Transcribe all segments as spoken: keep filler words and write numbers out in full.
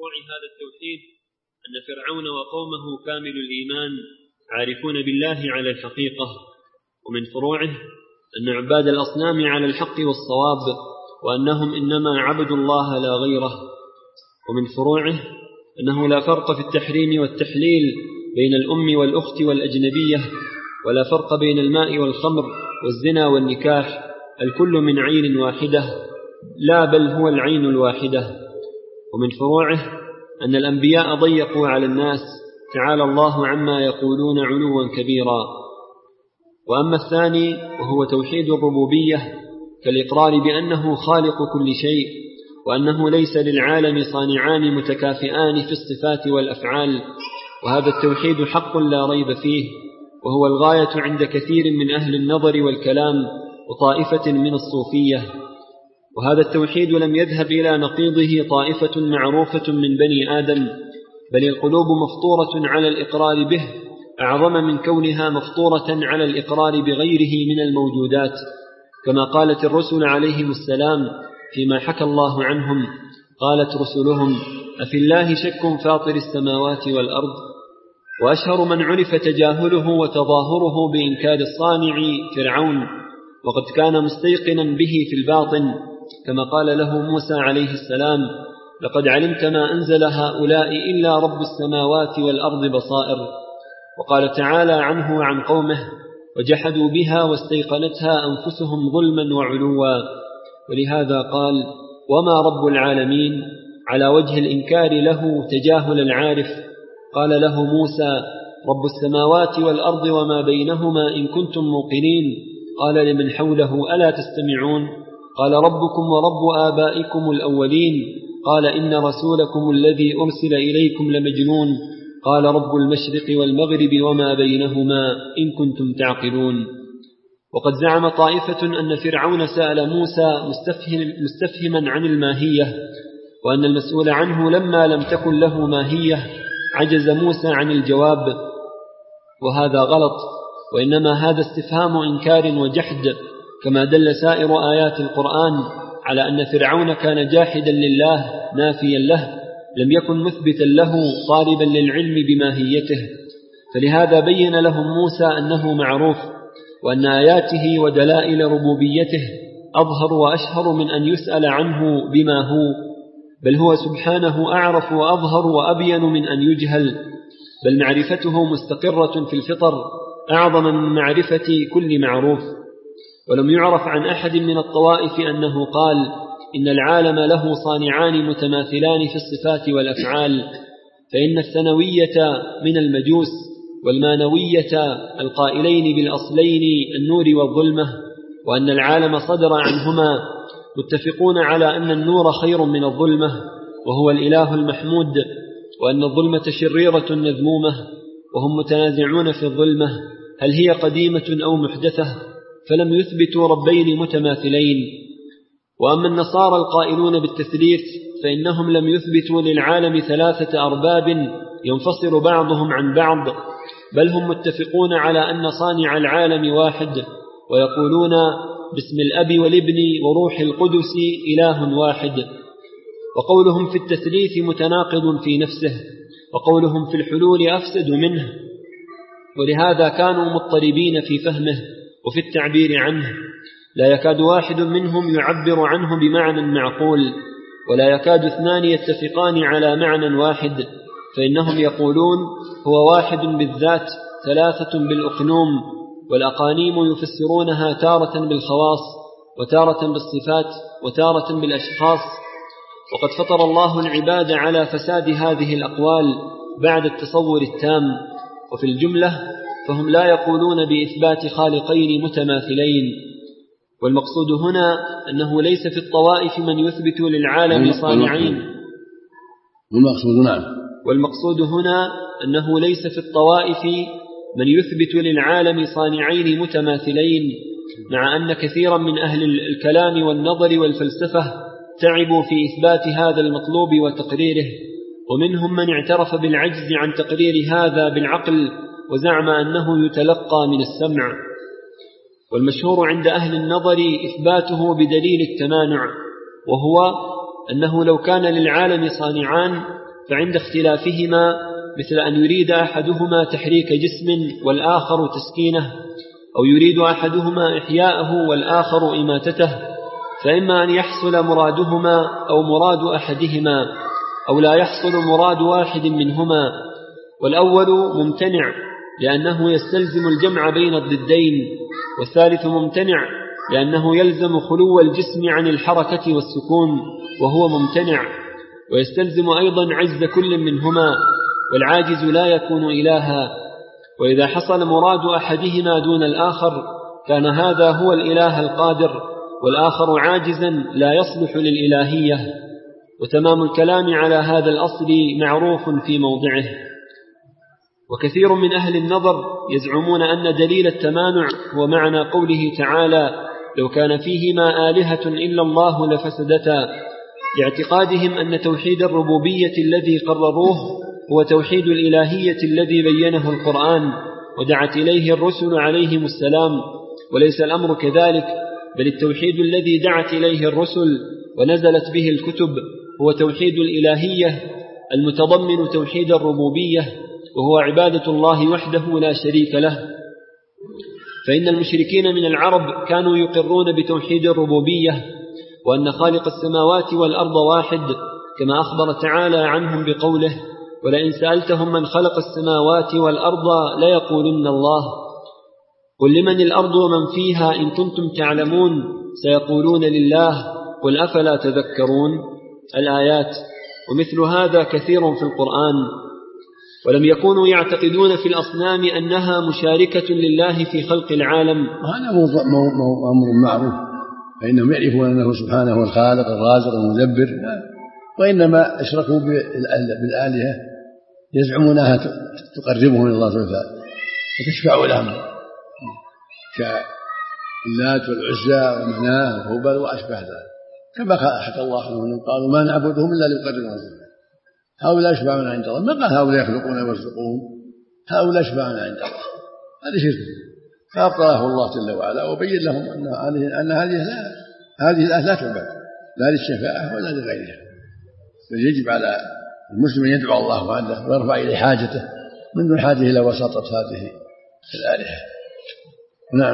فروع هذا التوحيد أن فرعون وقومه كامل الإيمان عارفون بالله على الحقيقة، ومن فروعه أن عباد الأصنام على الحق والصواب، وأنهم إنما عبدوا الله لا غيره. ومن فروعه أنه لا فرق في التحريم والتحليل بين الأم والأخت والأجنبية، ولا فرق بين الماء والخمر والزنا والنكاح، الكل من عين واحدة، لا بل هو العين الواحدة. ومن فروعه أن الأنبياء ضيقوا على الناس، تعالى الله عما يقولون علوا كبيرا. وأما الثاني وهو توحيد الربوبية كالإقرار بأنه خالق كل شيء، وأنه ليس للعالم صانعان متكافئان في الصفات والأفعال، وهذا التوحيد حق لا ريب فيه، وهو الغاية عند كثير من أهل النظر والكلام وطائفة من الصوفية. وهذا التوحيد لم يذهب إلى نقيضه طائفة معروفة من بني آدم، بل القلوب مفطورة على الإقرار به أعظم من كونها مفطورة على الإقرار بغيره من الموجودات، كما قالت الرسل عليهم السلام فيما حكى الله عنهم، قالت رسلهم: أفي الله شك فاطر السماوات والأرض. وأشهر من عرف تجاهله وتظاهره بإنكار الصانع فرعون، وقد كان مستيقنا به في الباطن، كما قال له موسى عليه السلام: لقد علمت ما أنزل هؤلاء إلا رب السماوات والأرض بصائر. وقال تعالى عنه وعن قومه: وجحدوا بها واستيقنتها أنفسهم ظلما وعلوا. ولهذا قال: وما رب العالمين، على وجه الإنكار له تجاهل العارف. قال له موسى: رب السماوات والأرض وما بينهما إن كنتم موقنين. قال لمن حوله: ألا تستمعون؟ قال: ربكم ورب آبائكم الأولين. قال: إن رسولكم الذي أرسل إليكم لمجنون. قال: رب المشرق والمغرب وما بينهما إن كنتم تعقلون. وقد زعم طائفة أن فرعون سأل موسى مستفهم مستفهما عن الماهية، وأن المسؤول عنه لما لم تكن له ماهية عجز موسى عن الجواب، وهذا غلط، وإنما هذا استفهام إنكار وجحد، كما دل سائر آيات القرآن على أن فرعون كان جاحدا لله نافيا له، لم يكن مثبتا له طالبا للعلم بماهيته. فلهذا بين لهم موسى أنه معروف، وأن آياته ودلائل ربوبيته أظهر وأشهر من أن يسأل عنه بما هو، بل هو سبحانه أعرف وأظهر وأبين من أن يجهل، بل معرفته مستقرة في الفطر أعظم من معرفة كل معروف. ولم يعرف عن أحد من الطوائف أنه قال إن العالم له صانعان متماثلان في الصفات والأفعال، فإن الثانوية من المجوس والمانوية القائلين بالأصلين النور والظلمة، وأن العالم صدر عنهما، متفقون على أن النور خير من الظلمة وهو الإله المحمود، وأن الظلمة شريرة مذمومة، وهم متنازعون في الظلمة هل هي قديمة أو محدثة، فلم يثبتوا ربين متماثلين. وأما النصارى القائلون بالتثليث فإنهم لم يثبتوا للعالم ثلاثة أرباب ينفصل بعضهم عن بعض، بل هم متفقون على أن صانع العالم واحد، ويقولون باسم الأب والابن وروح القدس إله واحد. وقولهم في التثليث متناقض في نفسه، وقولهم في الحلول أفسد منه، ولهذا كانوا مضطربين في فهمه وفي التعبير عنه، لا يكاد واحد منهم يعبر عنه بمعنى معقول، ولا يكاد اثنان يتفقان على معنى واحد، فإنهم يقولون هو واحد بالذات ثلاثة بالأقنوم، والأقانيم يفسرونها تارة بالخواص وتارة بالصفات وتارة بالأشخاص. وقد فطر الله العباد على فساد هذه الأقوال بعد التصور التام، وفي الجملة فهم لا يقولون بإثبات خالقين متماثلين. والمقصود هنا أنه ليس في الطوائف من يثبت للعالم صانعين والمقصود نعم والمقصود هنا أنه ليس في الطوائف من يثبت للعالم صانعين متماثلين، مع أن كثيرا من أهل الكلام والنظر والفلسفة تعبوا في إثبات هذا المطلوب وتقريره، ومنهم من اعترف بالعجز عن تقرير هذا بالعقل وزعم أنه يتلقى من السمع. والمشهور عند أهل النظر إثباته بدليل التمانع، وهو أنه لو كان للعالم صانعان فعند اختلافهما مثل أن يريد أحدهما تحريك جسم والآخر تسكينه، أو يريد أحدهما إحياءه والآخر إماتته، فإما أن يحصل مرادهما أو مراد أحدهما، أو لا يحصل مراد واحد منهما. والأول ممتنع لأنه يستلزم الجمع بين الضدين، والثالث ممتنع لأنه يلزم خلو الجسم عن الحركة والسكون وهو ممتنع، ويستلزم أيضا عجز كل منهما، والعاجز لا يكون إلها. وإذا حصل مراد أحدهما دون الآخر كان هذا هو الإله القادر، والآخر عاجزا لا يصلح للإلهية. وتمام الكلام على هذا الأصل معروف في موضعه. وكثير من أهل النظر يزعمون أن دليل التمانع هو معنى قوله تعالى: لو كان فيهما آلهة إلا الله لفسدتا، لاعتقادهم أن توحيد الربوبية الذي قرروه هو توحيد الإلهية الذي بينه القرآن ودعت إليه الرسل عليهم السلام، وليس الأمر كذلك، بل التوحيد الذي دعت إليه الرسل ونزلت به الكتب هو توحيد الإلهية المتضمن توحيد الربوبية، وهو عبادة الله وحده لا شريك له. فإن المشركين من العرب كانوا يقرون بتوحيد الربوبية، وأن خالق السماوات والأرض واحد، كما أخبر تعالى عنهم بقوله: ولئن سألتهم من خلق السماوات والأرض ليقولن الله، قل لمن الأرض ومن فيها إن كنتم تعلمون سيقولون لله، قل أفلا تذكرون. الآيات. ومثل هذا كثير في القرآن. ولم يكونوا يعتقدون في الأصنام أنها مشاركة لله في خلق العالم، وهذا أمر معروف، فإنهم يعرفون أنه سبحانه هو الخالق الرازق المدبر، وإنما أشركوا بالآلهة يزعمونها تقربهم إلى الله سبحانه وتشفع لهم، كاللات والعزى ومناه وهبل وأشبه ذلك، كما حكى الله عنهم قالوا ما نعبدهم إلا ليقربونا إلى هؤلاء يشفعون عند الله، ما قال هؤلاء يخلقون ويرزقون، هؤلاء يشفعون عند الله، هذا شرك. فأبطله الله جل وعلا وبين لهم أن هذه أن هذه لا هذه الآلهة لا تعبد لا للشفاعة ولا لغيرها، بل يجب على المسلم أن يدعو الله وحده ويرفع إليه حاجته من دون حاجة إلى وساطة هذه الآلهة. نعم.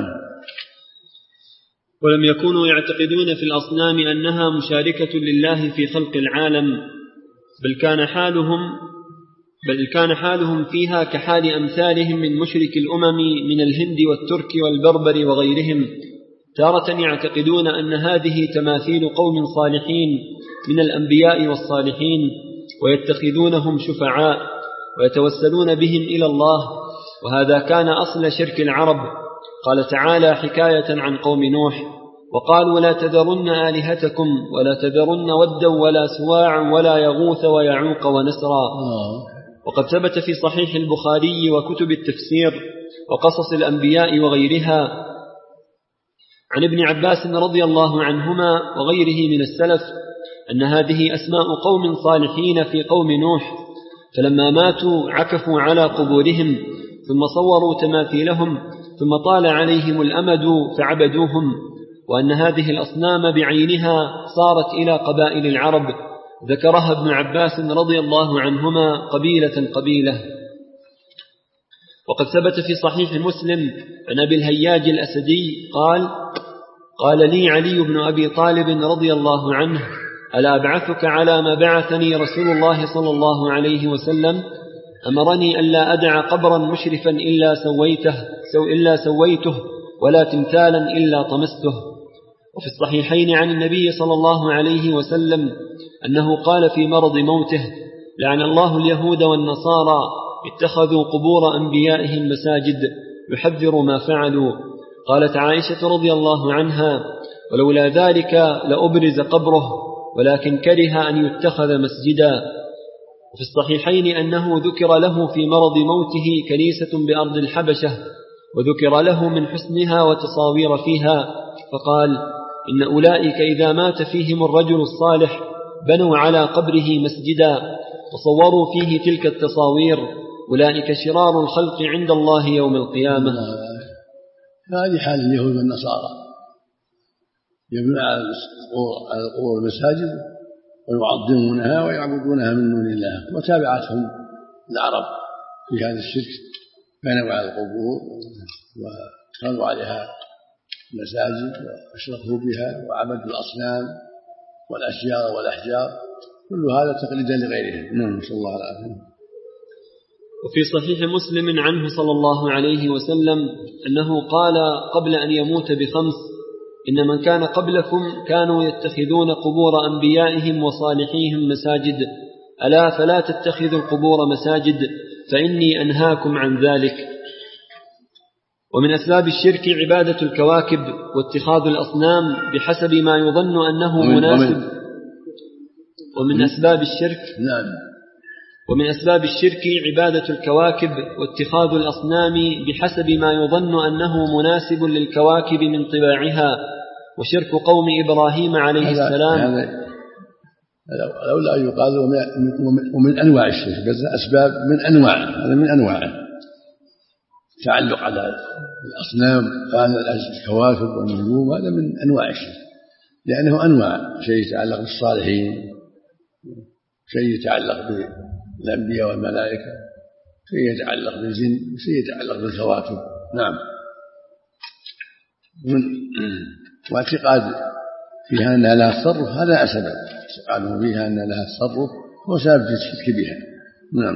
ولم يكونوا يعتقدون في الأصنام أنها مشاركة لله في خلق العالم، بل كان حالهم بل كان حالهم فيها كحال أمثالهم من مشرك الأمم من الهند والترك والبربر وغيرهم، تارة يعتقدون أن هذه تماثيل قوم صالحين من الأنبياء والصالحين، ويتخذونهم شفعاء ويتوسلون بهم إلى الله، وهذا كان أصل شرك العرب. قال تعالى حكاية عن قوم نوح: وقالوا لا تذرن آلهتكم ولا تذرن ودا ولا سواع ولا يغوث ويعوق ونسرا. وقد ثبت في صحيح البخاري وكتب التفسير وقصص الأنبياء وغيرها عن ابن عباس رضي الله عنهما وغيره من السلف أن هذه أسماء قوم صالحين في قوم نوح، فلما ماتوا عكفوا على قبورهم ثم صوروا تماثيلهم، ثم طال عليهم الأمد فعبدوهم، وأن هذه الأصنام بعينها صارت إلى قبائل العرب، ذكرها ابن عباس رضي الله عنهما قبيلة قبيلة. وقد ثبت في صحيح مسلم عن أبي الهياج الأسدي قال: قال لي علي بن أبي طالب رضي الله عنه: ألا أبعثك على ما بعثني رسول الله صلى الله عليه وسلم؟ أمرني ألا أدع قبرا مشرفا إلا سويته, سو إلا سويته ولا تمثالا إلا طمسته. وفي الصحيحين عن النبي صلى الله عليه وسلم أنه قال في مرض موته: لعن الله اليهود والنصارى اتخذوا قبور أنبيائهم مساجد، يحذر ما فعلوا. قالت عائشة رضي الله عنها: ولولا ذلك لأبرز قبره، ولكن كره أن يتخذ مسجدا. وفي الصحيحين أنه ذكر له في مرض موته كنيسة بأرض الحبشة، وذكر له من حسنها وتصاوير فيها، فقال: إن أولئك إذا مات فيهم الرجل الصالح بنوا على قبره مسجدا وصوروا فيه تلك التصاوير، أولئك شرار الخلق عند الله يوم القيامة. هذه حال اليهود والنصارى، يبنون على القبور المساجد ويعظمونها ويعبدونها من دون الله. وتابعتهم العرب في هذا الشرك، بنوا على القبور وصلوا عليها المساجد واشركوا بها وعبدوا الأصنام والأشجار والأحجار، كل هذا تقليدا لغيرهم. نعم، نسأل الله العافية. وفي صحيح مسلم عنه صلى الله عليه وسلم أنه قال قبل أن يموت بخمس: إن من كان قبلكم كانوا يتخذون قبور أنبيائهم وصالحيهم مساجد، ألا فلا تتخذوا القبور مساجد فإني أنهاكم عن ذلك. ومن أسباب الشرك عبادة الكواكب واتخاذ الأصنام بحسب ما يظن أنه مناسب. ومن أسباب الشرك نعم ومن أسباب الشرك عبادة الكواكب واتخاذ الأصنام بحسب ما يظن أنه مناسب للكواكب من طباعها، وشرك قوم إبراهيم عليه السلام. لولا يقال ومن أنواع الشرك، بس أسباب من أنواع، هذا من أنواعه تعلق على الأصنام، قال الكواكب والنجوم، هذا من أنواع الشرك، لأنه أنواع، شيء يتعلق بالصالحين، شيء يتعلق بالأنبياء والملائكة، شيء يتعلق بالجن، شيء يتعلق بالكواكب. نعم. واعتقاد فيها أنها لها تصرف هذا سبب، اعتقاده فيها أنها لها تصرف هو سبب الشرك بها. نعم.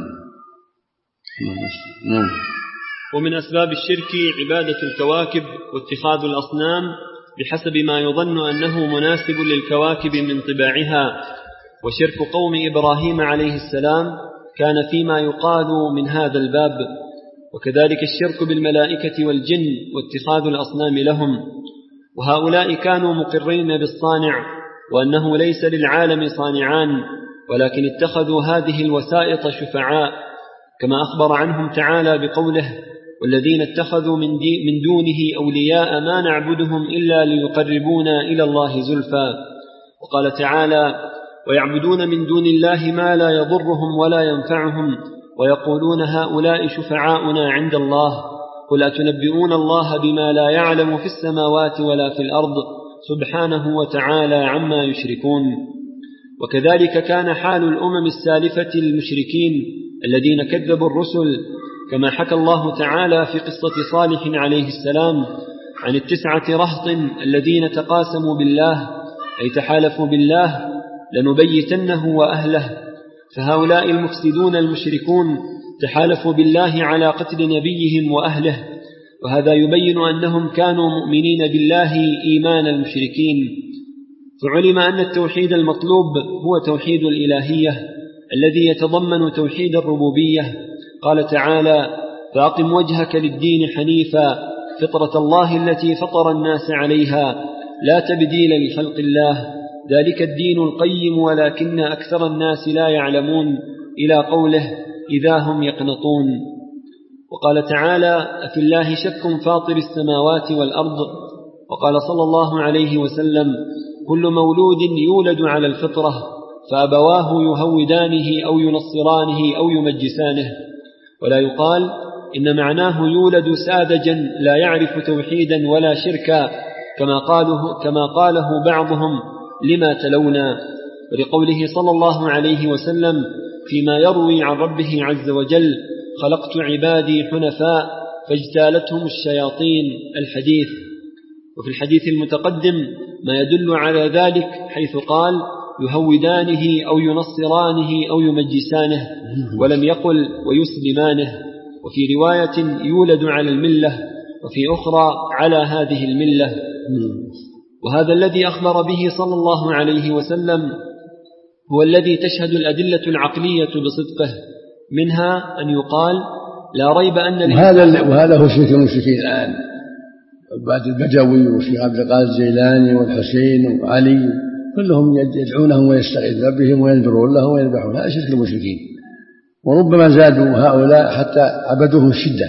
نعم. ومن أسباب الشرك عبادة الكواكب واتخاذ الأصنام بحسب ما يظن أنه مناسب للكواكب من طباعها، وشرك قوم إبراهيم عليه السلام كان فيما يقال من هذا الباب. وكذلك الشرك بالملائكة والجن واتخاذ الأصنام لهم، وهؤلاء كانوا مقرين بالصانع وأنه ليس للعالم صانعان، ولكن اتخذوا هذه الوسائط شفعاء، كما أخبر عنهم تعالى بقوله: والذين اتخذوا من, من دونه أولياء ما نعبدهم إلا ليقربونا إلى الله زلفى. وقال تعالى: ويعبدون من دون الله ما لا يضرهم ولا ينفعهم ويقولون هؤلاء شفعاؤنا عند الله، قل أتنبئون الله بما لا يعلم في السماوات ولا في الأرض سبحانه وتعالى عما يشركون. وكذلك كان حال الأمم السالفة المشركين الذين كذبوا الرسل، كما حكى الله تعالى في قصة صالح عليه السلام عن التسعة رهط الذين تقاسموا بالله، أي تحالفوا بالله لنبيتنه وأهله. فهؤلاء المفسدون المشركون تحالفوا بالله على قتل نبيهم وأهله، وهذا يبين أنهم كانوا مؤمنين بالله إيمان المشركين. فعلم أن التوحيد المطلوب هو توحيد الإلهية الذي يتضمن توحيد الربوبية. قال تعالى: فأقم وجهك للدين حنيفا فطرة الله التي فطر الناس عليها لا تبديل لخلق الله ذلك الدين القيم ولكن أكثر الناس لا يعلمون، إلى قوله: إذا هم يقنطون. وقال تعالى: أفي الله شك فاطر السماوات والأرض. وقال صلى الله عليه وسلم: كل مولود يولد على الفطرة فأبواه يهودانه أو ينصرانه أو يمجسانه. ولا يقال إن معناه يولد ساذجا لا يعرف توحيدا ولا شركا، كما قاله, كما قاله بعضهم لما تلونا. ولقوله صلى الله عليه وسلم فيما يروي عن ربه عز وجل: خلقت عبادي حنفاء فاجتالتهم الشياطين، الحديث. وفي الحديث المتقدم ما يدل على ذلك، حيث قال: يهودانه أو ينصرانه أو يمجسانه، ولم يقل ويسلمانه. وفي رواية يولد على الملة، وفي أخرى على هذه الملة. وهذا الذي أخبر به صلى الله عليه وسلم هو الذي تشهد الأدلة العقلية بصدقه، منها أن يقال: لا ريب أن وهذا, وهذا هو شرك المشركين الآن، عباد البدوي والشيخ عبد القادر الجيلاني والحسين وعلي، كلهم يدعونهم ويستغيثون بهم وينذرون لهم ويذبحون، هذا شرك المشركين. وربما زادوا هؤلاء حتى عبدوهم الشدة،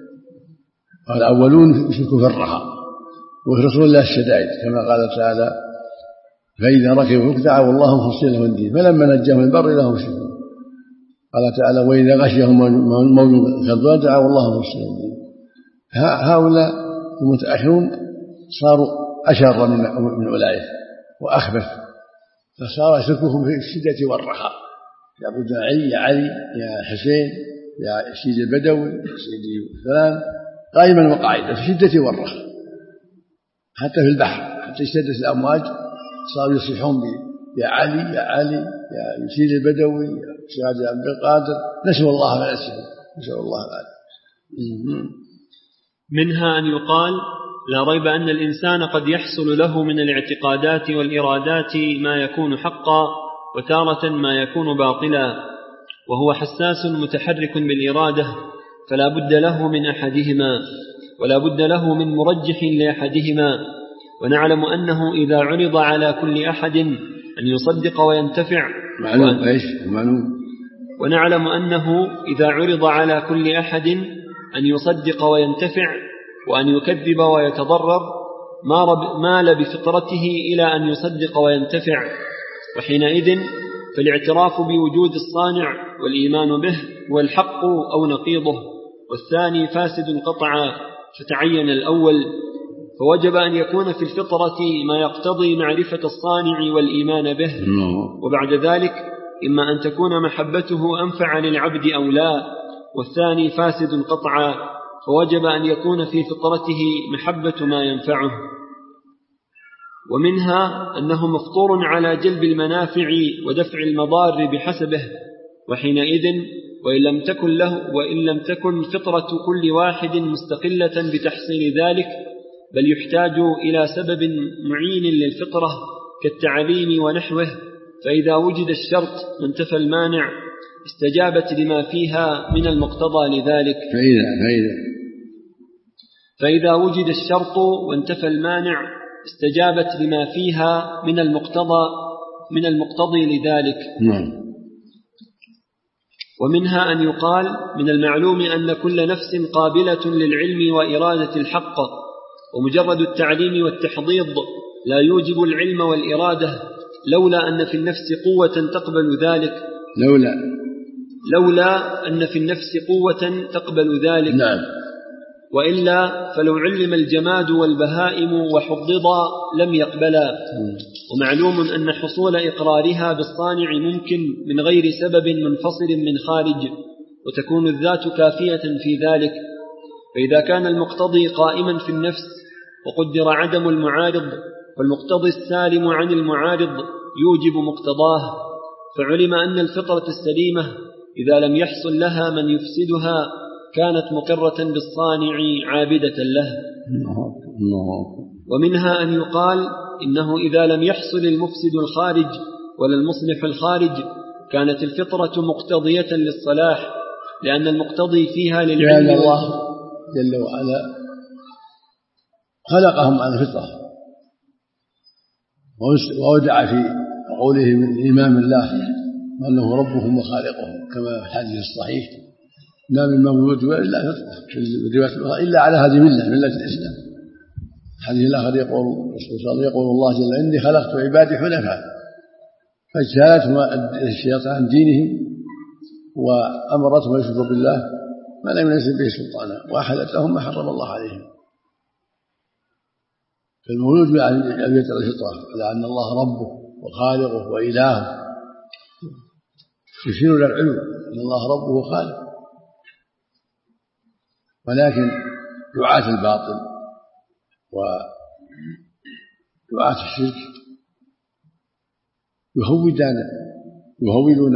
والأولون يشركوا في الرخاء، ويخلصون الله الشدائد، كما قال تعالى: فإذا ركبوا دعوا الله مخلصين له الدين فلما نجاهم البر إذا هم يشركون. قال تعالى: وإذا غشيهم موج كالظلل دعوا الله مخلصين له الدين. هؤلاء المتأخرون صاروا أشر من أولئك وأخبث، فصار شركهم في الشدة والرخاء، يعبدون علي يا علي يا حسين يا سيدي البدوي سيدي فلان قائما وقاعدا في الشدة والرخاء، حتى في البحر حتى اشتدت الأمواج صاروا يصيحون يا علي يا علي يا سيدي البدوي يا سيدي عبد القادر، نسوا الله ما نسوا، نسوا الله العافية. منها أن يقال لا ريب أن الإنسان قد يحصل له من الاعتقادات والإرادات ما يكون حقا وتارة ما يكون باطلا، وهو حساس متحرك بالإرادة، فلا بد له من أحدهما ولا بد له من مرجح لأحدهما. ونعلم أنه إذا عرض على كل أحد أن يصدق وينتفع معلوم إيش معلوم ونعلم أنه إذا عرض على كل أحد أن يصدق وينتفع وأن يكذب ويتضرر مال بفطرته إلى أن يصدق وينتفع، وحينئذ فالاعتراف بوجود الصانع والإيمان به هو الحق أو نقيضه، والثاني فاسد قطعا، فتعين الأول، فوجب أن يكون في الفطرة ما يقتضي معرفة الصانع والإيمان به، وبعد ذلك إما أن تكون محبته أنفع للعبد أو لا، والثاني فاسد قطعا، فوجب أن يكون في فطرته محبة ما ينفعه. ومنها أنه مفطور على جلب المنافع ودفع المضار بحسبه، وحينئذ وإن لم تكن له وإن لم تكن فطرة كل واحد مستقلة بتحصيل ذلك، بل يحتاج إلى سبب معين للفطرة كالتعليم ونحوه، فإذا وجد الشرط وانتفى المانع استجابت لما فيها من المقتضى لذلك. فإذا, فإذا, فإذا وجد الشرط وانتفى المانع استجابت لما فيها من المقتضى من المقتضي لذلك. نعم. ومنها أن يقال من المعلوم أن كل نفس قابلة للعلم وإرادة الحق، ومجرد التعليم والتحضيض لا يوجب العلم والإرادة، لولا أن في النفس قوة تقبل ذلك لولا لولا أن في النفس قوة تقبل ذلك. نعم. وإلا فلو علم الجماد والبهائم وحضضا لم يقبلا. ومعلوم أن حصول إقرارها بالصانع ممكن من غير سبب منفصل من خارج، وتكون الذات كافية في ذلك. فإذا كان المقتضي قائما في النفس وقدر عدم المعارض، والمقتضي السالم عن المعارض يوجب مقتضاه، فعلم أن الفطرة السليمة إذا لم يحصل لها من يفسدها كانت مقرة بالصانع عابدة له. ومنها أن يقال إنه إذا لم يحصل المفسد الخارج ولا المصلح الخارج كانت الفطرة مقتضية للصلاح، لأن المقتضي فيها للعلم. لأن الله جل وعلا خلقهم على الفطرة، وودع في قوله من إمام الله وأنه ربهم وخالقهم، كما في الحديث الصحيح ما من مولود إلا فطرة إلا على هذه الملة، ملة الإسلام. الحديث الآخر يقول يقول الله جل إني خلقت عبادي حنفاء فاجتالتهم الشياطين عن دينهم وأمرتهم يشركوا بالله ما لم ينزل به سلطانا، وأحلت لهم ما حرم الله عليهم. فالمولود أن يترك الفطرة على أن الله ربه وخالقه وإلهه، يشير إلى العلو أن الله ربه وخالقه. ولكن دعاة الباطل ودعاة الشرك يهودون يهودون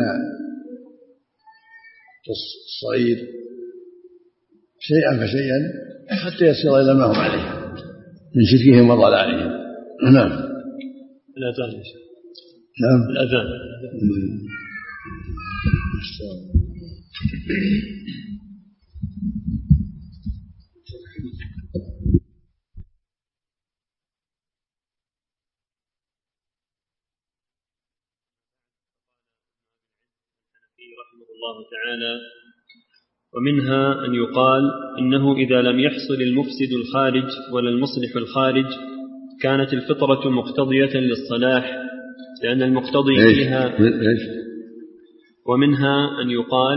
الصغير شيئا فشيئا حتى يصير إلى ما هم عليه من شركهم وضلالهم. نعم. الأذان يا شيخ. نعم. الأذان. رحمه الله تعالى: ومنها أن يقال إنه إذا لم يحصل المفسد الخارج ولا المصلح الخارج كانت الفطرة مقتضية للصلاح، لأن المقتضي فيها. ومنها أن يقال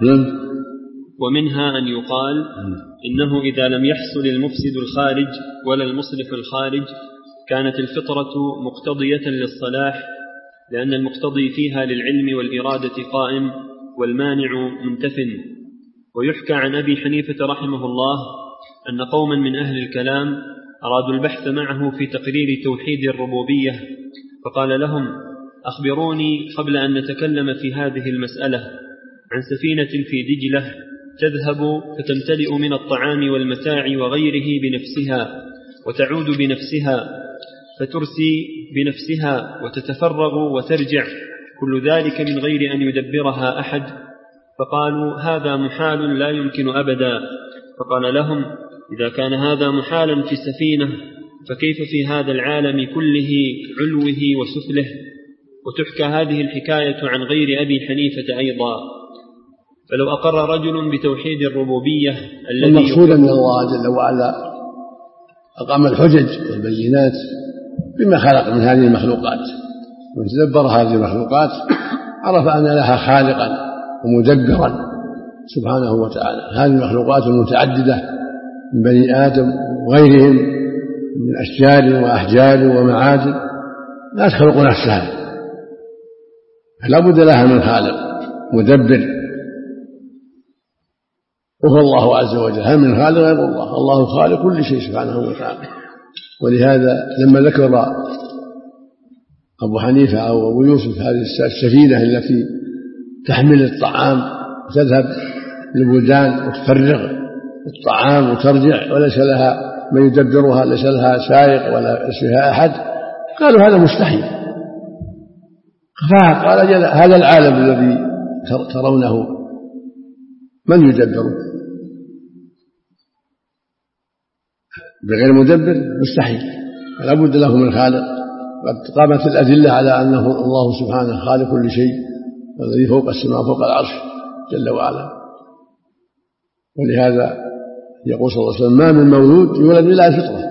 ومنها أن يقال إنه إذا لم يحصل المفسد الخارج ولا المصلح الخارج كانت الفطرة مقتضية للصلاح، لأن المقتضي فيها للعلم والإرادة قائم والمانع منتف. ويحكى عن أبي حنيفة رحمه الله أن قوما من أهل الكلام أرادوا البحث معه في تقرير توحيد الربوبية، فقال لهم: أخبروني قبل أن نتكلم في هذه المسألة عن سفينة في دجلة تذهب فتمتلئ من الطعام والمتاع وغيره بنفسها، وتعود بنفسها، فترسي بنفسها، وتتفرغ وترجع، كل ذلك من غير أن يدبرها أحد. فقالوا: هذا محال لا يمكن أبدا. فقال لهم: إذا كان هذا محالا في سفينة، فكيف في هذا العالم كله علوه وسفله؟ وتحكى هذه الحكاية عن غير أبي حنيفة أيضا. فلو أقر رجل بتوحيد الربوبية الذي المقصود أن الله جل وعلا أقام الحجج والبينات بما خلق من هذه المخلوقات، ومن تدبر هذه المخلوقات عرف أن لها خالقا ومدبرا سبحانه وتعالى. هذه المخلوقات المتعددة من بني آدم وغيرهم من أشجار وأحجار ومعادن لا تخلق نفسها، فلا بد لها من خالق مدبر، وهو الله عز وجل. هل من خالق غير الله؟ الله خالق كل شيء سبحانه وتعالى. ولهذا لما ذكر أبو حنيفة أو أبو يوسف هذه السفينة التي تحمل الطعام وتذهب للبلدان وتفرغ الطعام وترجع وليس لها من يدبرها، ليس لها سائق ولا فيها أحد، قالوا هذا مستحيل. فقال: هذا العالم الذي ترونه من يدبره؟ بغير مدبر مستحيل، فلا بد له من خالق. قد قامت الأدلة على أنه الله سبحانه خالق كل شيء، الذي فوق السماء فوق العرش جل وعلا. ولهذا يقول صلى الله عليه وسلم: ما من مولود يولد إلا الفطرة،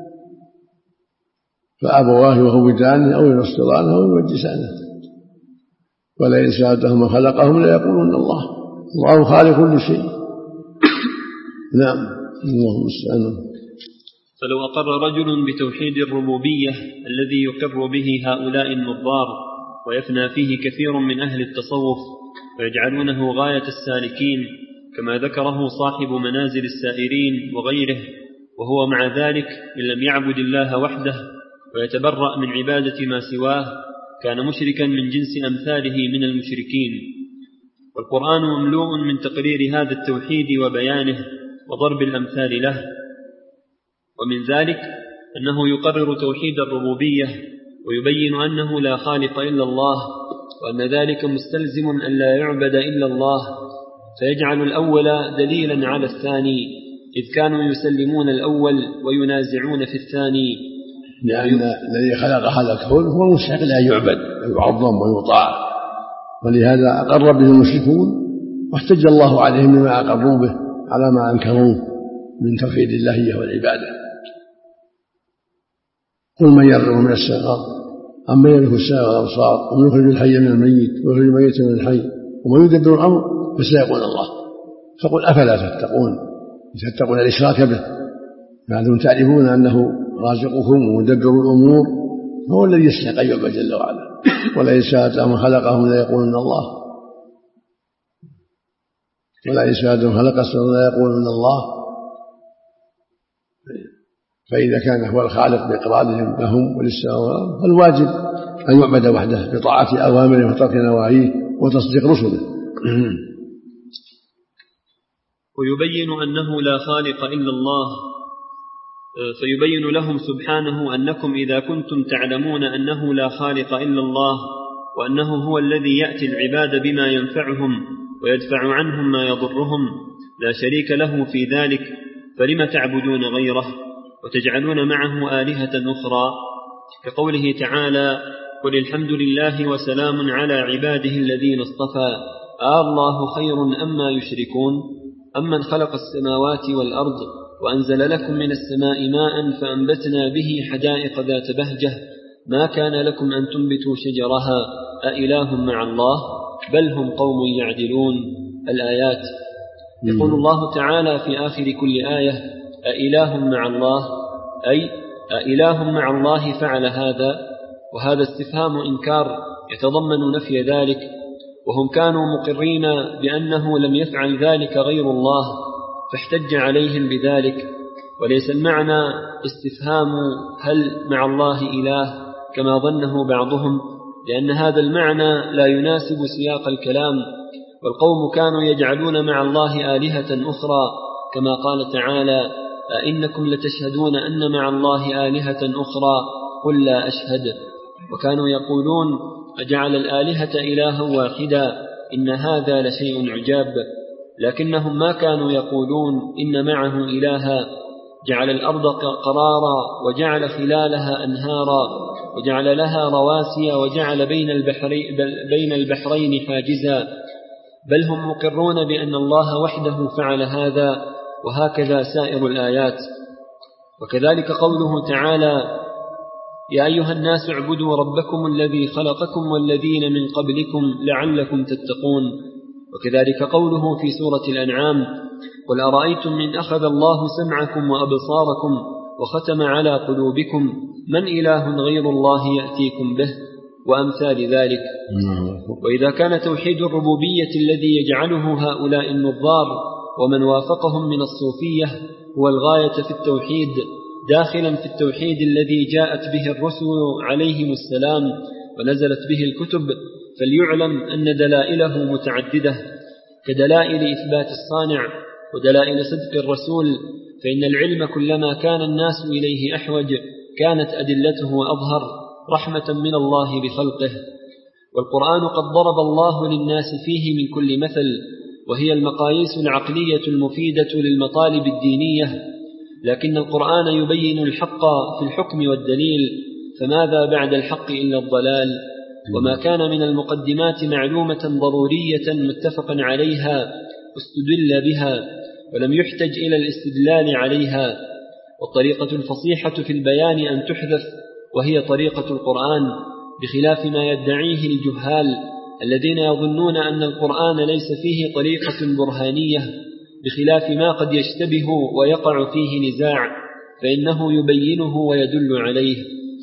فأبواه يهودانه أو ينصرانه أو يمجسانه، ولئن سألتهم من خلقهم ليقولون الله، الله خالق كل شيء. نعم، اللهم استعان. فلو أقر رجل بتوحيد الربوبية الذي يقر به هؤلاء النظار ويفنى فيه كثير من أهل التصوف ويجعلونه غاية السالكين كما ذكره صاحب منازل السائرين وغيره، وهو مع ذلك إن لم يعبد الله وحده ويتبرأ من عبادة ما سواه، كان مشركا من جنس أمثاله من المشركين. والقرآن مملوء من تقرير هذا التوحيد وبيانه وضرب الأمثال له. ومن ذلك أنه يقرر توحيد الربوبية ويبين أنه لا خالق إلا الله، وأن ذلك مستلزم أن لا يعبد إلا الله، فيجعل الأول دليلا على الثاني، إذ كانوا يسلمون الأول وينازعون في الثاني، لأن الذي خلق هذا الكون هو مستحق أن يعبد ويعظم ويطاع، ولهذا أقر به المشركون واحتج الله عليهم بما أقروا به على ما أنكروه من توحيد الله والعبادة. قل من يرزقكم من السماء أم من يملك السماء والأبصار ومن يخرج الحي من الميت ويخرج الميت من الحي ومن يدبر الأمر فسيقول الله. فقل أفلا تتقون، تتقون الإشراك به بعدهم تعرفون أنه رازقكم ومدبر الأمور، هو الذي يستحق أن يعبد جل وعلا. ولئن سألتهم من خلقهم ليقولن الله، ولئن سألتهم خلق السماوات ليقولن الله. فإذا كان هو الخالق بإقرارهم لهم وللسماوات فالواجب أن يعبد وحده بطاعة أوامره وترك نواهيه وتصديق رسله. ويبين أنه لا خالق إلا الله، فيبين لهم سبحانه أنكم إذا كنتم تعلمون أنه لا خالق إلا الله، وأنه هو الذي يأتي العباد بما ينفعهم ويدفع عنهم ما يضرهم، لا شريك له في ذلك، فلم تعبدون غيره وتجعلون معه آلهة أخرى، كقوله تعالى: قل الحمد لله وسلام على عباده الذين اصطفى آه الله خير أما يشركون، أمن خلق السماوات والأرض وأنزل لكم من السماء ماء فأنبتنا به حدائق ذات بهجة ما كان لكم أن تنبتوا شجرها أإله مع الله بل هم قوم يعدلون. الآيات. يقول الله تعالى في آخر كل آية: أإله مع الله، أي أإله مع الله فعل هذا، وهذا استفهام إنكار يتضمن نفي ذلك، وهم كانوا مقرين بأنه لم يفعل ذلك غير الله، فاحتج عليهم بذلك. وليس المعنى استفهام هل مع الله إله كما ظنه بعضهم، لأن هذا المعنى لا يناسب سياق الكلام، والقوم كانوا يجعلون مع الله آلهة أخرى، كما قال تعالى: أئنكم لتشهدون أن مع الله آلهة أخرى قل لا أشهد. وكانوا يقولون: أجعل الآلهة إلها واحدا إن هذا لشيء عجاب. لكنهم ما كانوا يقولون إن معه إلها جعل الأرض قرارا وجعل خلالها أنهارا وجعل لها رواسي وجعل بين البحرين, بين البحرين حاجزا، بل هم مقرون بأن الله وحده فعل هذا، وهكذا سائر الآيات. وكذلك قوله تعالى: يا أيها الناس اعبدوا ربكم الذي خلقكم والذين من قبلكم لعلكم تتقون. وكذلك قوله في سورة الأنعام: قل أرأيتم من أخذ الله سمعكم وأبصاركم وختم على قلوبكم من إله غير الله يأتيكم به، وأمثال ذلك. وإذا كان توحيد الربوبية الذي يجعله هؤلاء النظار ومن وافقهم من الصوفية هو الغاية في التوحيد، داخلا في التوحيد الذي جاءت به الرسل عليهم السلام ونزلت به الكتب، فليعلم أن دلائله متعددة، كدلائل إثبات الصانع ودلائل صدق الرسول، فإن العلم كلما كان الناس إليه أحوج كانت أدلته أظهر رحمة من الله بخلقه. والقرآن قد ضرب الله للناس فيه من كل مثل، وهي المقاييس العقلية المفيدة للمطالب الدينية، لكن القرآن يبين الحق في الحكم والدليل، فماذا بعد الحق إلا الضلال؟ وما كان من المقدمات معلومة ضرورية متفقا عليها استدل بها ولم يحتج إلى الاستدلال عليها. والطريقة الفصيحة في البيان أن تحذف، وهي طريقة القرآن، بخلاف ما يدعيه الجهال الذين يظنون أن القرآن ليس فيه طريقة برهانية، بخلاف ما قد يشتبه ويقع فيه نزاع، فإنه يبينه ويدل عليه.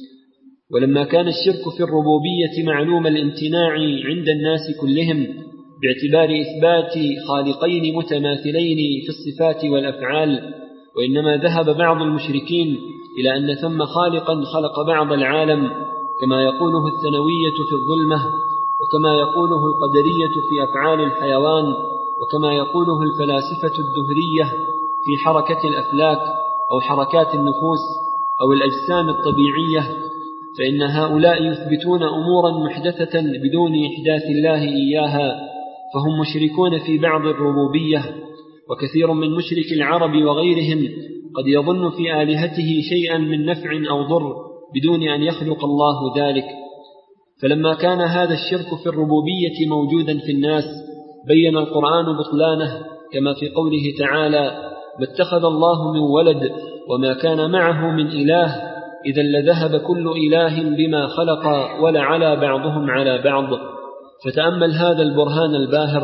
ولما كان الشرك في الربوبية معلوم الامتناع عند الناس كلهم باعتبار إثبات خالقين متماثلين في الصفات والأفعال، وإنما ذهب بعض المشركين إلى أن ثم خالقا خلق بعض العالم، كما يقوله الثانوية في الظلمة، وكما يقوله القدرية في أفعال الحيوان، وكما يقوله الفلاسفة الدهرية في حركة الأفلاك أو حركات النفوس أو الأجسام الطبيعية، فإن هؤلاء يثبتون أمورا محدثة بدون إحداث الله إياها، فهم مشركون في بعض الربوبية. وكثير من مشرك العرب وغيرهم قد يظن في آلهته شيئا من نفع أو ضر بدون أن يخلق الله ذلك. فلما كان هذا الشرك في الربوبية موجودا في الناس بين القرآن بطلانه، كما في قوله تعالى: ما اتخذ الله من ولد وما كان معه من إله إذا لذهب كل إله بما خلق ولعلى بعضهم على بعض. فتأمل هذا البرهان الباهر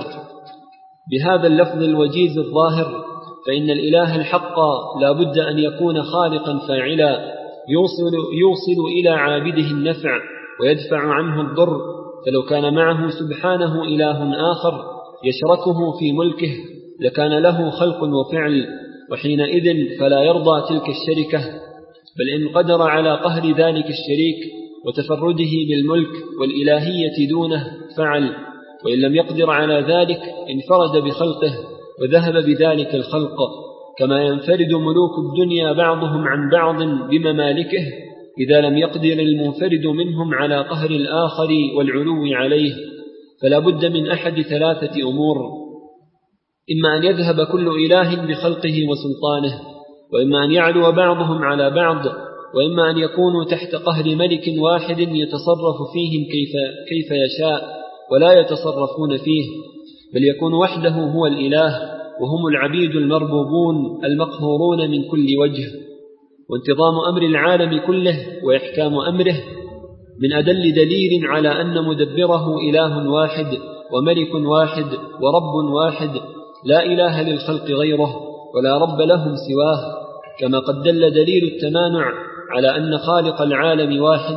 بهذا اللفظ الوجيز الظاهر، فإن الإله الحق لا بد أن يكون خالقا فاعلا يوصل, يوصل إلى عابده النفع ويدفع عنه الضر. فلو كان معه سبحانه إله آخر يشركه في ملكه لكان له خلق وفعل، وحينئذ فلا يرضى تلك الشركة، بل إن قدر على قهر ذلك الشريك وتفرده بالملك والإلهية دونه فعل، وإن لم يقدر على ذلك انفرد بخلقه وذهب بذلك الخلق، كما ينفرد ملوك الدنيا بعضهم عن بعض بممالكه إذا لم يقدر المنفرد منهم على قهر الآخر والعلو عليه. فلا بد من أحد ثلاثة أمور: إما أن يذهب كل إله بخلقه وسلطانه، وإما أن يعلو بعضهم على بعض، وإما أن يكونوا تحت قهر ملك واحد يتصرف فيهم كيف, كيف يشاء ولا يتصرفون فيه، بل يكون وحده هو الإله وهم العبيد المربوبون المقهورون من كل وجه. وانتظام أمر العالم كله وإحكام أمره من أدل دليل على أن مدبره إله واحد وملك واحد ورب واحد، لا إله للخلق غيره ولا رب لهم سواه، كما قد دل دليل التمانع على أن خالق العالم واحد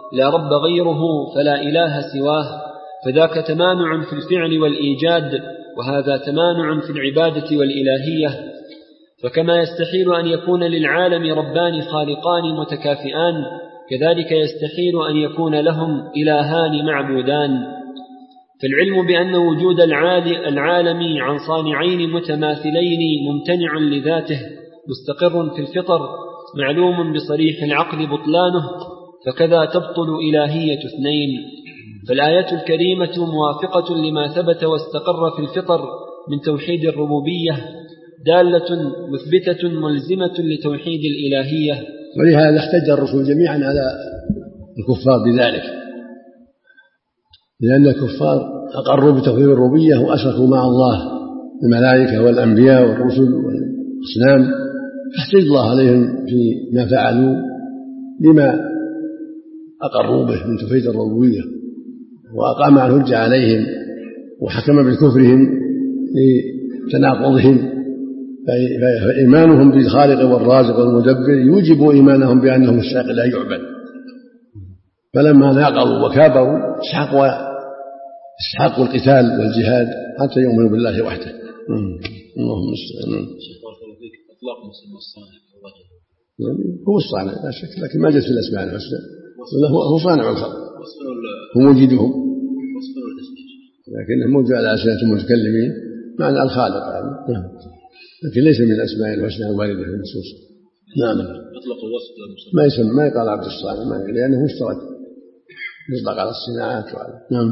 لا رب غيره فلا إله سواه، فذاك تمانع في الفعل والإيجاد، وهذا تمانع في العبادة والإلهية. فكما يستحيل أن يكون للعالم ربان خالقان متكافئان، كذلك يستحيل أن يكون لهم إلهان معبودان. فالعلم بأن وجود العالم عن صانعين متماثلين ممتنع لذاته مستقر في الفطر معلوم بصريح العقل بطلانه، فكذا تبطل إلهية اثنين. فالآية الكريمة موافقة لما ثبت واستقر في الفطر من توحيد الربوبية، دالة مثبتة ملزمة لتوحيد الإلهية. ولهذا احتج الرسل جميعا على الكفار بذلك، لأن الكفار أقروا بتوحيد الربوبية وأشركوا مع الله الملائكة والأنبياء والرسل والأصنام، فاحتج الله عليهم فيما فعلوا لما أقروا به من توحيد الربوبية، وأقام الحجة عليهم وحكم بكفرهم لتناقضهم. فإيمانهم بالخالق والرازق والمدبر يوجب إيمانهم بأنه مستحق لا يعبد، فلما ناقضوا وكابروا استحقوا استحقوا القتال والجهاد حتى يؤمنوا بالله وحده. اللهم المستعان. اطلاق مسمى الصانع هو الصانع لا شك، لكن ما جت في الاسماء الحسنى، هو صانع الخلق، هو موجدهم، لكنه موجود على ألسنة المتكلمين معنى الخالق يعني. لكن ليس من الاسماء الحسنى الوارده في النصوص. نعم. يطلق الوصف ما يسمى ما يقال عبد الصالح لانه مشترك يطلق على الصناعات وعلى. نعم.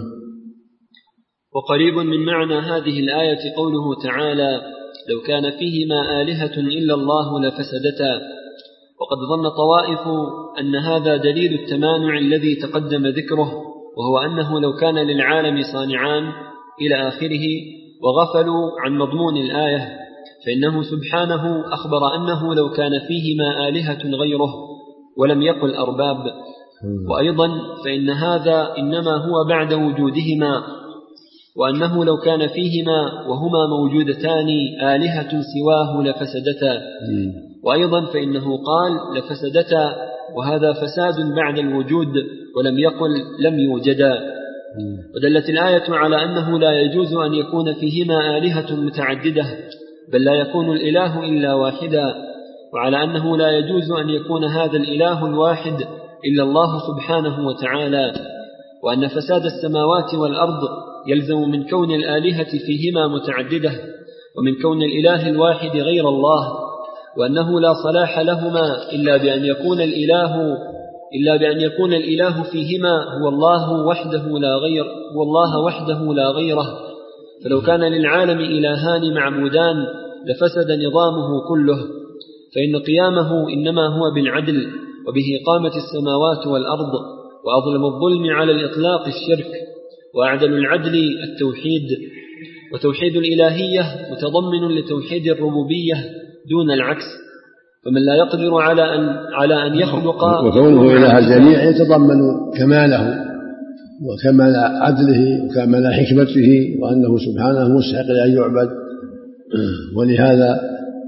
وقريب من معنى هذه الآية قوله تعالى: لو كان فيهما آلهة إلا الله لفسدتا. وقد ظن طوائف أن هذا دليل التمانع الذي تقدم ذكره، وهو أنه لو كان للعالم صانعان إلى آخره، وغفلوا عن مضمون الآية، فإنه سبحانه أخبر أنه لو كان فيهما آلهة غيره ولم يقل أرباب. وأيضا فإن هذا إنما هو بعد وجودهما، وأنه لو كان فيهما وهما موجودتان آلهة سواه لفسدتا. وأيضا فإنه قال لفسدتا، وهذا فساد بعد الوجود، ولم يقل لم يوجدا. ودلت الآية على أنه لا يجوز أن يكون فيهما آلهة متعددة، بل لا يكون الإله إلا واحدا، وعلى أنه لا يجوز أن يكون هذا الإله الواحد إلا الله سبحانه وتعالى، وأن فساد السماوات والأرض يلزم من كون الآلهة فيهما متعددة، ومن كون الإله الواحد غير الله، وأنه لا صلاح لهما إلا بأن يكون الإله إلا بأن يكون الإله فيهما هو الله وحده لا غير هو الله وحده لا غيره. فلو كان للعالم إلهان معبودان لفسد نظامه كله، فإن قيامه إنما هو بالعدل، وبه قامت السماوات والأرض. وأظلم الظلم على الإطلاق الشرك، وأعدل العدل التوحيد. وتوحيد الإلهية متضمن لتوحيد الربوبية دون العكس، فمن لا يقدر على أن, على أن يخلق وكونه إله الجميع يتضمن كماله وكمال عدله وكمال حكمته، وأنه سبحانه مستحق أن يعبد. ولهذا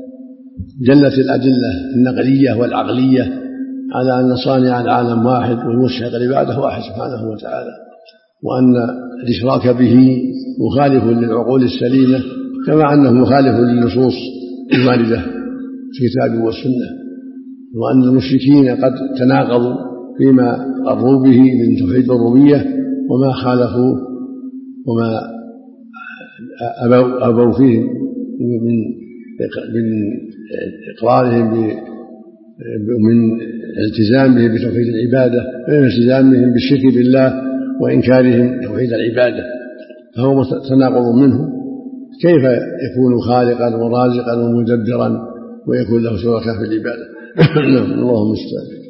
جلت الأدلة النقلية والعقلية على أن صانع العالم واحد والمستحق لعباده واحد سبحانه وتعالى، وأن الإشراك به مخالف للعقول السليمة، كما أنه مخالف للنصوص الواردة في الكتاب والسنة، وأن المشركين قد تناقضوا فيما قروا به من توحيد الربوبية وما خالفوا وما أبوا, أبوا فيه من إقرارهم من التزامهم بتوحيد العبادة ومن التزامهم بالشرك بالله وإنكارهم توحيد العبادة، فهو تناقض منه. كيف يكون خالقا ورازقا ومدبرا ويكون له شركاء في العبادة؟ اللهم استعان.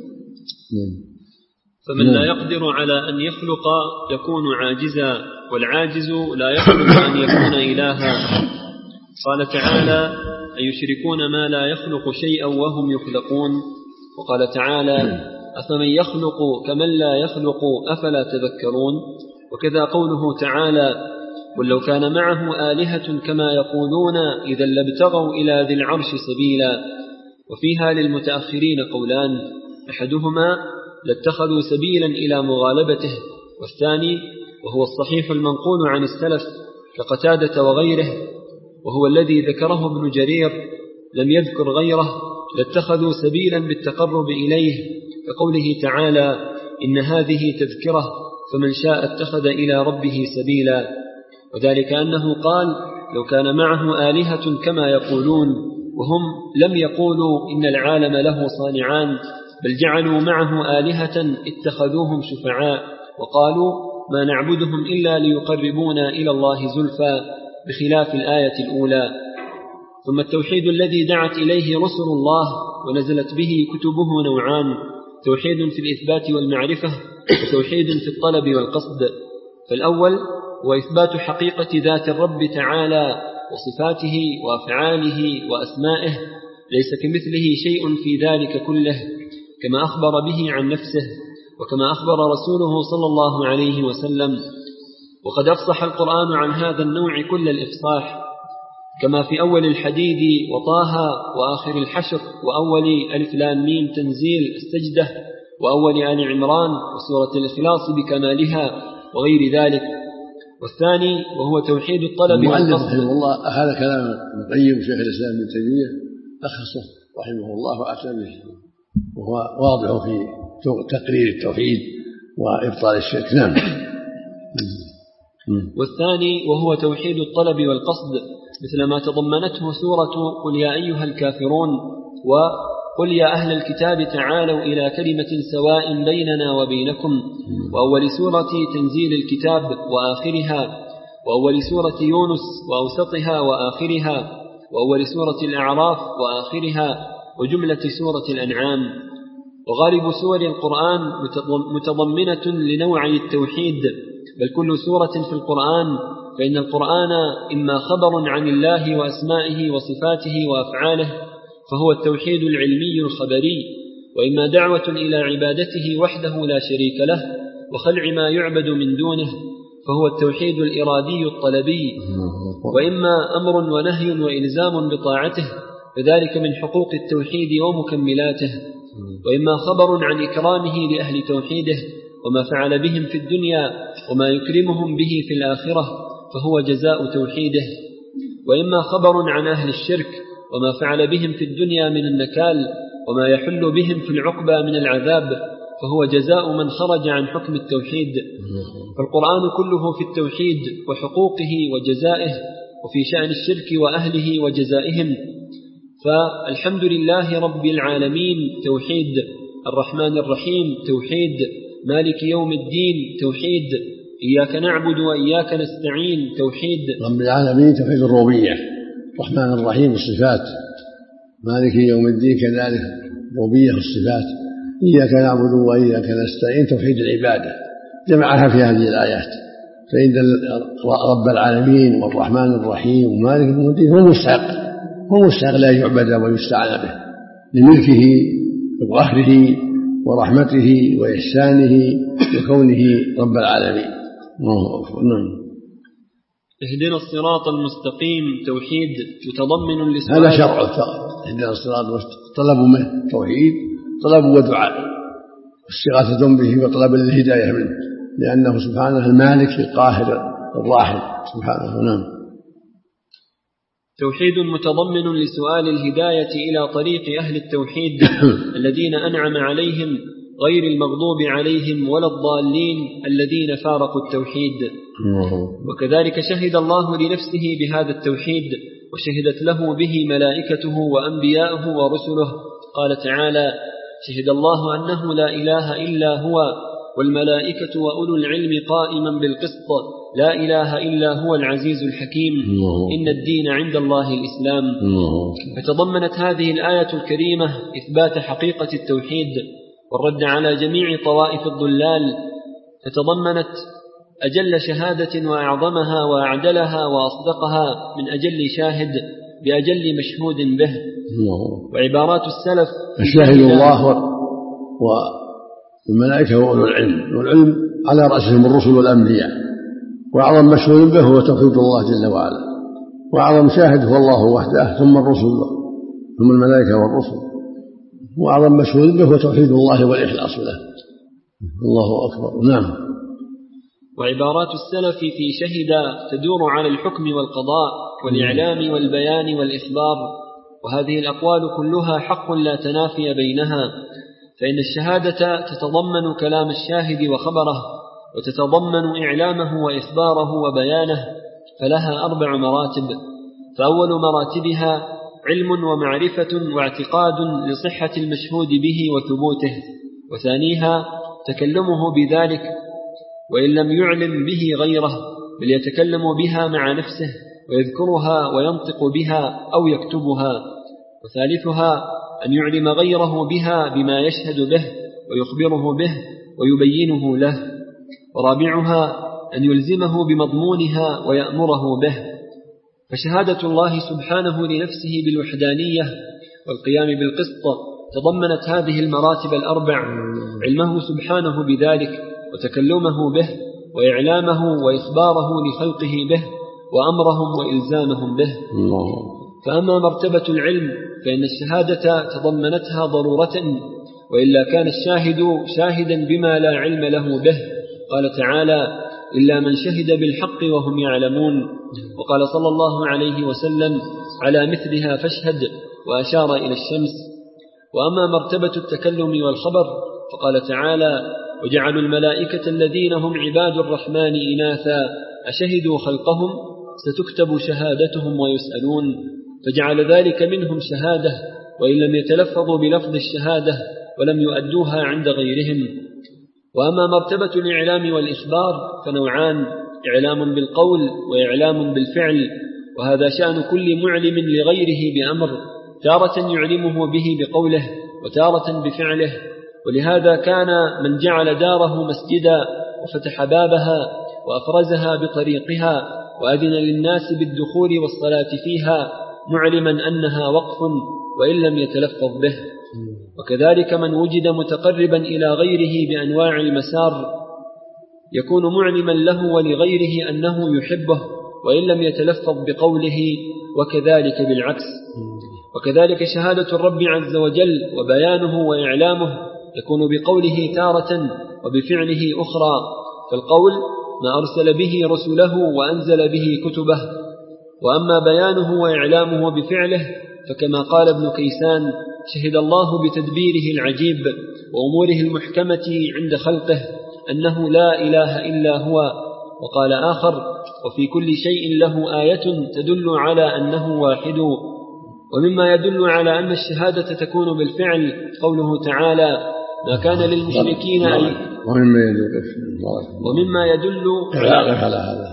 فمن لا يقدر على أن يخلق يكون عاجزا، والعاجز لا يقدر أن يكون إلها. قال تعالى: أيشركون ما لا يخلق شيئا وهم يخلقون. وقال تعالى: أفمن يخلق كمن لا يخلق أفلا تذكرون. وكذا قوله تعالى: قل لو كان معه آلهة كما يقولون إذا لابتغوا إلى ذي العرش سبيلا. وفيها للمتأخرين قولان: أحدهما لاتخذوا سبيلا إلى مغالبته. والثاني وهو الصحيح المنقول عن السلف كقتادة وغيره، وهو الذي ذكره ابن جرير لم يذكر غيره، لاتخذوا سبيلا بالتقرب إليه، كقوله تعالى: إن هذه تذكرة فمن شاء اتخذ إلى ربه سبيلا. وذلك أنه قال: لو كان معه آلهة كما يقولون، وهم لم يقولوا إن العالم له صانعان، بل جعلوا معه آلهة اتخذوهم شفعاء، وقالوا: ما نعبدهم إلا ليقربونا إلى الله زلفى، بخلاف الآية الأولى. ثم التوحيد الذي دعت إليه رسل الله ونزلت به كتبه نوعان: توحيد في الإثبات والمعرفة، وتوحيد في الطلب والقصد. فالأول هو إثبات حقيقة ذات الرب تعالى وصفاته وأفعاله وأسمائه، ليس كمثله شيء في ذلك كله، كما أخبر به عن نفسه، وكما أخبر رسوله صلى الله عليه وسلم. وقد أفصح القرآن عن هذا النوع كل الإفصاح، كما في أول الحديد وطه وآخر الحشر وأول ألف لام ميم تنزيل السجدة وأول آل عمران وسورة الإخلاص بكمالها وغير ذلك. والثاني وهو توحيد الطلب والقصد. رحمه الله أخذ كلام ابن القيم شيخ الإسلام ابن تيمية أخصه رحمه الله وأتى به، وهو واضح في تقرير التوحيد وإبطال الشرك. نعم. والثاني وهو توحيد الطلب والقصد، مثل ما تضمنته سورة قل يا أيها الكافرون وقل يا أهل الكتاب تعالوا إلى كلمة سواء بيننا وبينكم، وأول سورة تنزيل الكتاب وآخرها، وأول سورة يونس وأوسطها وآخرها، وأول سورة الأعراف وآخرها، وجملة سورة الأنعام. وغالب سور القرآن متضمنة لنوعي التوحيد، بل كل سورة في القرآن، فإن القرآن إما خبر عن الله وأسمائه وصفاته وأفعاله فهو التوحيد العلمي الخبري، وإما دعوة إلى عبادته وحده لا شريك له وخلع ما يعبد من دونه فهو التوحيد الإرادي الطلبي، وإما أمر ونهي وإلزام بطاعته فذلك من حقوق التوحيد ومكملاته، وإما خبر عن إكرامه لأهل توحيده وما فعل بهم في الدنيا وما يكرمهم به في الآخرة فهو جزاء توحيده، وإما خبر عن أهل الشرك وما فعل بهم في الدنيا من النكال وما يحل بهم في العقبى من العذاب فهو جزاء من خرج عن حكم التوحيد. فالقرآن كله في التوحيد وحقوقه وجزائه، وفي شأن الشرك وأهله وجزائهم. فالحمد لله رب العالمين توحيد، الرحمن الرحيم توحيد، مالك يوم الدين توحيد، إياك نعبد وإياك نستعين توحيد. رب العالمين توحيد الربوبية، الرحمن الرحيم الصفات، مالك يوم الدين كذلك الربوبية والصفات، إياك نعبد وإياك نستعين توحيد العبادة، جمعها في هذه الآيات. فإن رب العالمين والرحمن الرحيم ومالك يوم الدين هو مستحق هو مستحق لا يعبد ويستعان به، لملكه وقهره ورحمته وإحسانه وكونه رب العالمين. نعم. اهدنا الصراط المستقيم توحيد متضمن لسؤال هذا شرع اهدنا الصراط المستقيم، طلب منه توحيد، طلب ودعاء واستغاثة به وطلب الهداية منه، لأنه سبحانه المالك القاهر الراحم سبحانه. نعم. توحيد متضمن لسؤال الهداية إلى طريق أهل التوحيد الذين أنعم عليهم غير المغضوب عليهم ولا الضالين الذين فارقوا التوحيد. وكذلك شهد الله لنفسه بهذا التوحيد، وشهدت له به ملائكته وأنبياؤه ورسله. قال تعالى: شهد الله أنه لا إله إلا هو والملائكة وأولو العلم قائما بالقسط لا إله إلا هو العزيز الحكيم إن الدين عند الله الإسلام. فتضمنت هذه الآية الكريمة إثبات حقيقة التوحيد والرد على جميع طوائف الضلال، فتضمنت أجل شهادة وأعظمها وأعدلها وأصدقها من أجل شاهد بأجل مشهود به. وعبارات السلف الشاهد الله والملائكة وأولو العلم، والعلم على رأسهم الرسل والأنبياء، وأعظم مشهود به هو توحيد الله جل وعلا، وأعظم شاهد هو الله وحده ثم الرسل ثم الملائكة والرسل، وأعظم مشهود به هو توحيد الله والإخلاص له. الله أكبر. نعم. وعبارات السلف في شهد تدور على الحكم والقضاء والإعلام والبيان والإخبار، وهذه الأقوال كلها حق لا تنافي بينها، فإن الشهادة تتضمن كلام الشاهد وخبره، وتتضمن إعلامه وإخباره وبيانه، فلها أربع مراتب. فأول مراتبها علم ومعرفة واعتقاد لصحة المشهود به وثبوته، وثانيها تكلمه بذلك وإن لم يعلم به غيره، بل يتكلم بها مع نفسه ويذكرها وينطق بها أو يكتبها، وثالثها أن يعلم غيره بها بما يشهد به ويخبره به ويبينه له، ورابعها أن يلزمه بمضمونها ويأمره به. فشهادة الله سبحانه لنفسه بالوحدانية والقيام بالقسط تضمنت هذه المراتب الأربع: علمه سبحانه بذلك، وتكلمه به، وإعلامه وإخباره لخلقه به، وأمرهم وإلزامهم به. فأما مرتبة العلم فإن الشهادة تضمنتها ضرورة، وإلا كان الشاهد شاهدا بما لا علم له به. قال تعالى: إلا من شهد بالحق وهم يعلمون. وقال صلى الله عليه وسلم: على مثلها فاشهد، وأشار إلى الشمس. وأما مرتبة التكلم والخبر فقال تعالى: وجعلوا الملائكة الذين هم عباد الرحمن إناثا أشهدوا خلقهم ستكتب شهادتهم ويسألون، فجعل ذلك منهم شهادة وإن لم يتلفظوا بلفظ الشهادة ولم يؤدوها عند غيرهم. وأما مرتبة الإعلام والإخبار فنوعان: إعلام بالقول وإعلام بالفعل، وهذا شأن كل معلم لغيره بأمر، تارة يعلمه به بقوله وتارة بفعله. ولهذا كان من جعل داره مسجدا وفتح بابها وأفرزها بطريقها وأذن للناس بالدخول والصلاة فيها معلما أنها وقف وإن لم يتلفظ به. وكذلك من وجد متقربا إلى غيره بأنواع المسار يكون معلما له ولغيره أنه يحبه وإن لم يتلفظ بقوله، وكذلك بالعكس. وكذلك شهادة الرب عز وجل وبيانه وإعلامه يكون بقوله تارة وبفعله أخرى. فالقول ما أرسل به رسله وأنزل به كتبه، وأما بيانه وإعلامه بفعله فكما قال ابن كيسان: شهد الله بتدبيره العجيب وأموره المحكمة عند خلقه أنه لا إله إلا هو. وقال آخر: وفي كل شيء له آية تدل على أنه واحد. ومما يدل على أن الشهادة تكون بالفعل قوله تعالى: ما كان للمشركين أن ومما يدل ومما يدل على هذا